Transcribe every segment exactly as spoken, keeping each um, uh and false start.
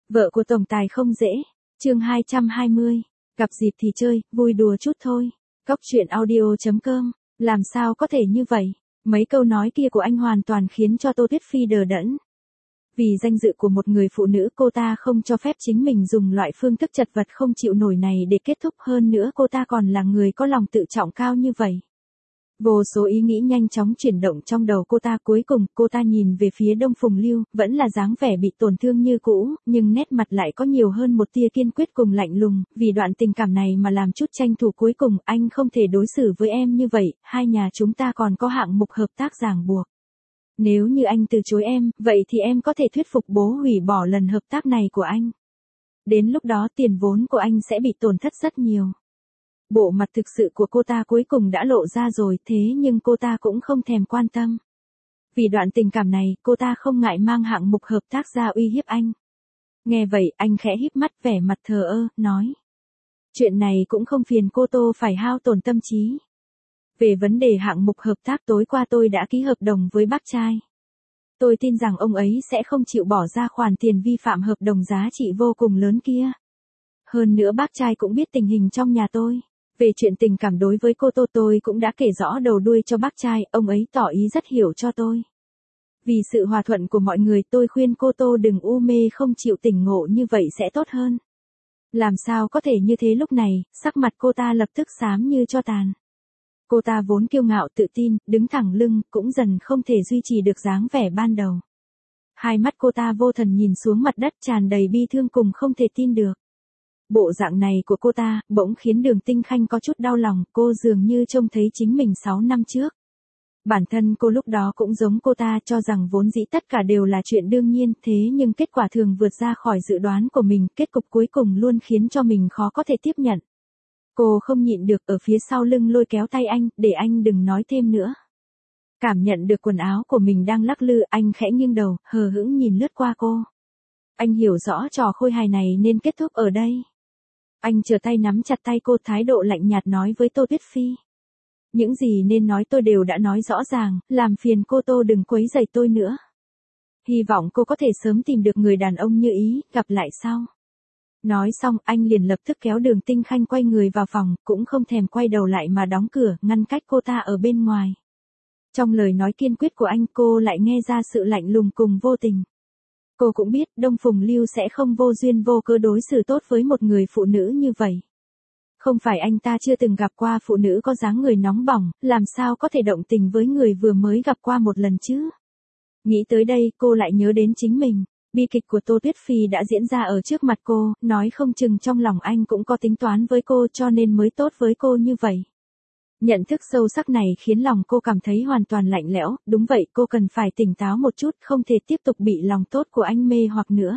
Vợ của tổng tài không dễ. Chương hai trăm hai mươi. Gặp dịp thì chơi, vui đùa chút thôi. Cóc truyện audio chấm com. Làm sao có thể như vậy? Mấy câu nói kia của anh hoàn toàn khiến cho Tô Tuyết Phi đờ đẫn. Vì danh dự của một người phụ nữ, cô ta không cho phép chính mình dùng loại phương thức chật vật không chịu nổi này để kết thúc, hơn nữa cô ta còn là người có lòng tự trọng cao như vậy. Vô số ý nghĩ nhanh chóng chuyển động trong đầu cô ta, cuối cùng cô ta nhìn về phía Đông Phùng Lưu, vẫn là dáng vẻ bị tổn thương như cũ, nhưng nét mặt lại có nhiều hơn một tia kiên quyết cùng lạnh lùng, vì đoạn tình cảm này mà làm chút tranh thủ. Cuối cùng, anh không thể đối xử với em như vậy, hai nhà chúng ta còn có hạng mục hợp tác ràng buộc. Nếu như anh từ chối em, vậy thì em có thể thuyết phục bố hủy bỏ lần hợp tác này của anh. Đến lúc đó tiền vốn của anh sẽ bị tổn thất rất nhiều. Bộ mặt thực sự của cô ta cuối cùng đã lộ ra rồi, thế nhưng cô ta cũng không thèm quan tâm. Vì đoạn tình cảm này, cô ta không ngại mang hạng mục hợp tác ra uy hiếp anh. Nghe vậy, anh khẽ híp mắt, vẻ mặt thờ ơ, nói. Chuyện này cũng không phiền cô Tô phải hao tổn tâm trí. Về vấn đề hạng mục hợp tác, tối qua tôi đã ký hợp đồng với bác trai. Tôi tin rằng ông ấy sẽ không chịu bỏ ra khoản tiền vi phạm hợp đồng giá trị vô cùng lớn kia. Hơn nữa bác trai cũng biết tình hình trong nhà tôi. Về chuyện tình cảm đối với cô Tô, tôi cũng đã kể rõ đầu đuôi cho bác trai, ông ấy tỏ ý rất hiểu cho tôi. Vì sự hòa thuận của mọi người, tôi khuyên cô Tô đừng u mê không chịu tỉnh ngộ như vậy sẽ tốt hơn. Làm sao có thể như thế? Lúc này, sắc mặt cô ta lập tức xám như tro tàn. Cô ta vốn kiêu ngạo tự tin, đứng thẳng lưng, cũng dần không thể duy trì được dáng vẻ ban đầu. Hai mắt cô ta vô thần nhìn xuống mặt đất, tràn đầy bi thương cùng không thể tin được. Bộ dạng này của cô ta, bỗng khiến Đường Tinh Khanh có chút đau lòng, cô dường như trông thấy chính mình sáu năm trước. Bản thân cô lúc đó cũng giống cô ta, cho rằng vốn dĩ tất cả đều là chuyện đương nhiên, thế nhưng kết quả thường vượt ra khỏi dự đoán của mình, kết cục cuối cùng luôn khiến cho mình khó có thể tiếp nhận. Cô không nhịn được ở phía sau lưng lôi kéo tay anh, để anh đừng nói thêm nữa. Cảm nhận được quần áo của mình đang lắc lư, anh khẽ nghiêng đầu, hờ hững nhìn lướt qua cô. Anh hiểu rõ trò khôi hài này nên kết thúc ở đây. Anh trở tay nắm chặt tay cô, thái độ lạnh nhạt nói với Tô Tuyết Phi. Những gì nên nói tôi đều đã nói rõ ràng, làm phiền cô Tô đừng quấy rầy tôi nữa. Hy vọng cô có thể sớm tìm được người đàn ông như ý, gặp lại sau. Nói xong, anh liền lập tức kéo Đường Tinh Khanh quay người vào phòng, cũng không thèm quay đầu lại mà đóng cửa, ngăn cách cô ta ở bên ngoài. Trong lời nói kiên quyết của anh, cô lại nghe ra sự lạnh lùng cùng vô tình. Cô cũng biết Đông Phùng Lưu sẽ không vô duyên vô cớ đối xử tốt với một người phụ nữ như vậy. Không phải anh ta chưa từng gặp qua phụ nữ có dáng người nóng bỏng, làm sao có thể động tình với người vừa mới gặp qua một lần chứ? Nghĩ tới đây, cô lại nhớ đến chính mình. Bi kịch của Tô Tuyết Phi đã diễn ra ở trước mặt cô, nói không chừng trong lòng anh cũng có tính toán với cô cho nên mới tốt với cô như vậy. Nhận thức sâu sắc này khiến lòng cô cảm thấy hoàn toàn lạnh lẽo, đúng vậy, cô cần phải tỉnh táo một chút, không thể tiếp tục bị lòng tốt của anh mê hoặc nữa.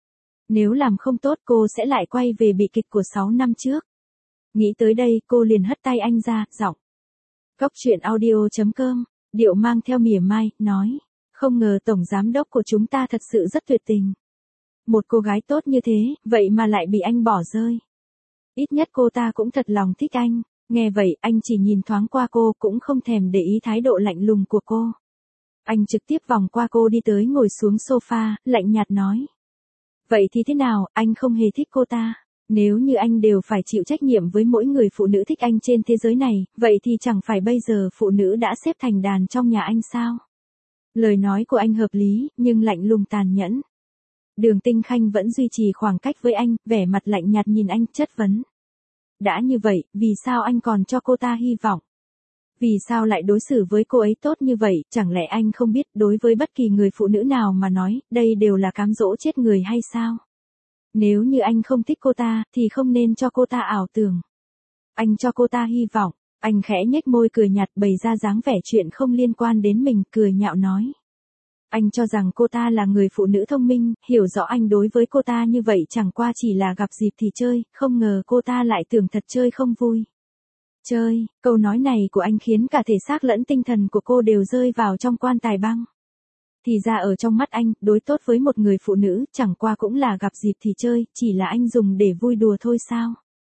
Nếu làm không tốt cô sẽ lại quay về bi kịch của sáu năm trước. Nghĩ tới đây, cô liền hất tay anh ra, giọng. Cóc truyện audio chấm com, điệu mang theo mỉa mai, nói. Không ngờ tổng giám đốc của chúng ta thật sự rất tuyệt tình. Một cô gái tốt như thế, vậy mà lại bị anh bỏ rơi. Ít nhất cô ta cũng thật lòng thích anh. Nghe vậy, anh chỉ nhìn thoáng qua cô, cũng không thèm để ý thái độ lạnh lùng của cô. Anh trực tiếp vòng qua cô đi tới ngồi xuống sofa, lạnh nhạt nói. Vậy thì thế nào, anh không hề thích cô ta. Nếu như anh đều phải chịu trách nhiệm với mỗi người phụ nữ thích anh trên thế giới này, vậy thì chẳng phải bây giờ phụ nữ đã xếp thành đàn trong nhà anh sao? Lời nói của anh hợp lý, nhưng lạnh lùng tàn nhẫn. Đường Tinh Khanh vẫn duy trì khoảng cách với anh, vẻ mặt lạnh nhạt nhìn anh, chất vấn. Đã như vậy, vì sao anh còn cho cô ta hy vọng? Vì sao lại đối xử với cô ấy tốt như vậy? Chẳng lẽ anh không biết đối với bất kỳ người phụ nữ nào mà nói, đây đều là cám dỗ chết người hay sao? Nếu như anh không thích cô ta, thì không nên cho cô ta ảo tưởng. Anh cho cô ta hy vọng. Anh khẽ nhếch môi cười nhạt, bày ra dáng vẻ chuyện không liên quan đến mình, cười nhạo nói. Anh cho rằng cô ta là người phụ nữ thông minh, hiểu rõ anh đối với cô ta như vậy chẳng qua chỉ là gặp dịp thì chơi, không ngờ cô ta lại tưởng thật chơi không vui. Chơi, câu nói này của anh khiến cả thể xác lẫn tinh thần của cô đều rơi vào trong quan tài băng. Thì ra ở trong mắt anh, đối tốt với một người phụ nữ, chẳng qua cũng là gặp dịp thì chơi, chỉ là anh dùng để vui đùa thôi sao?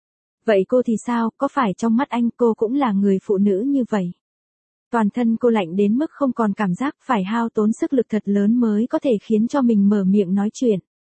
Vậy cô thì sao, có phải trong mắt anh cô cũng là người phụ nữ như vậy? Toàn thân cô lạnh đến mức không còn cảm giác, phải hao tốn sức lực thật lớn mới có thể khiến cho mình mở miệng nói chuyện.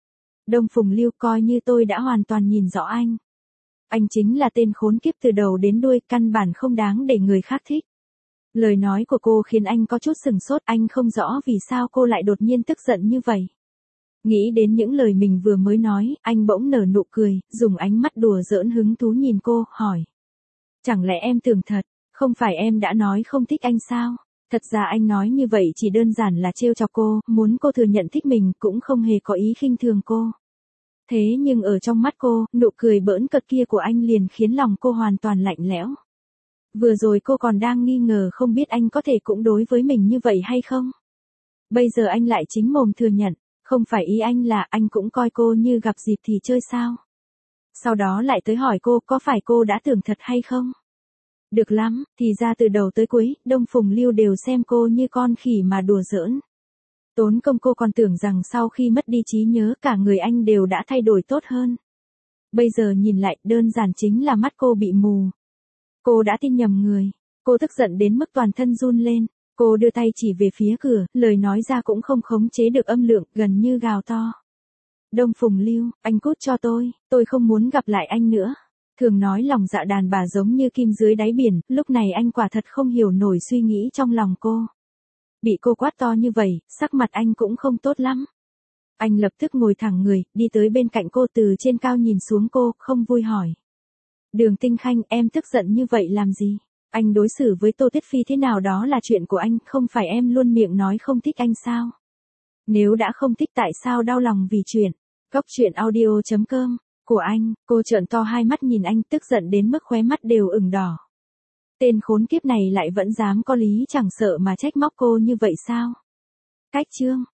Đông Phùng Lưu, coi như tôi đã hoàn toàn nhìn rõ anh. Anh chính là tên khốn kiếp từ đầu đến đuôi, căn bản không đáng để người khác thích. Lời nói của cô khiến anh có chút sừng sốt, anh không rõ vì sao cô lại đột nhiên tức giận như vậy. Nghĩ đến những lời mình vừa mới nói, anh bỗng nở nụ cười, dùng ánh mắt đùa giỡn hứng thú nhìn cô, hỏi. Chẳng lẽ em tưởng thật, không phải em đã nói không thích anh sao? Thật ra anh nói như vậy chỉ đơn giản là trêu chọc cô, muốn cô thừa nhận thích mình, cũng không hề có ý khinh thường cô. Thế nhưng ở trong mắt cô, nụ cười bỡn cợt kia của anh liền khiến lòng cô hoàn toàn lạnh lẽo. Vừa rồi cô còn đang nghi ngờ không biết anh có thể cũng đối với mình như vậy hay không. Bây giờ anh lại chính mồm thừa nhận, không phải ý anh là anh cũng coi cô như gặp dịp thì chơi sao. Sau đó lại tới hỏi cô có phải cô đã tưởng thật hay không. Được lắm, thì ra từ đầu tới cuối, Đông Phùng Lưu đều xem cô như con khỉ mà đùa giỡn. Tốn công cô còn tưởng rằng sau khi mất đi trí nhớ cả người anh đều đã thay đổi tốt hơn. Bây giờ nhìn lại đơn giản chính là mắt cô bị mù. Cô đã tin nhầm người. Cô tức giận đến mức toàn thân run lên. Cô đưa tay chỉ về phía cửa, lời nói ra cũng không khống chế được âm lượng, gần như gào to. Đông Phùng Lưu, anh cút cho tôi, tôi không muốn gặp lại anh nữa. Thường nói lòng dạ đàn bà giống như kim dưới đáy biển, lúc này anh quả thật không hiểu nổi suy nghĩ trong lòng cô. Bị cô quát to như vậy, sắc mặt anh cũng không tốt lắm. Anh lập tức ngồi thẳng người, đi tới bên cạnh cô từ trên cao nhìn xuống cô, không vui hỏi. Đường Tinh Khanh, em tức giận như vậy làm gì? Anh đối xử với Tô Tiết Phi thế nào đó là chuyện của anh, không phải em luôn miệng nói không thích anh sao? Nếu đã không thích tại sao đau lòng vì chuyện? Cóc truyện audio chấm com của anh, cô trợn to hai mắt nhìn anh, tức giận đến mức khóe mắt đều ửng đỏ. Tên khốn kiếp này lại vẫn dám có lý chẳng sợ mà trách móc cô như vậy sao? Cách chương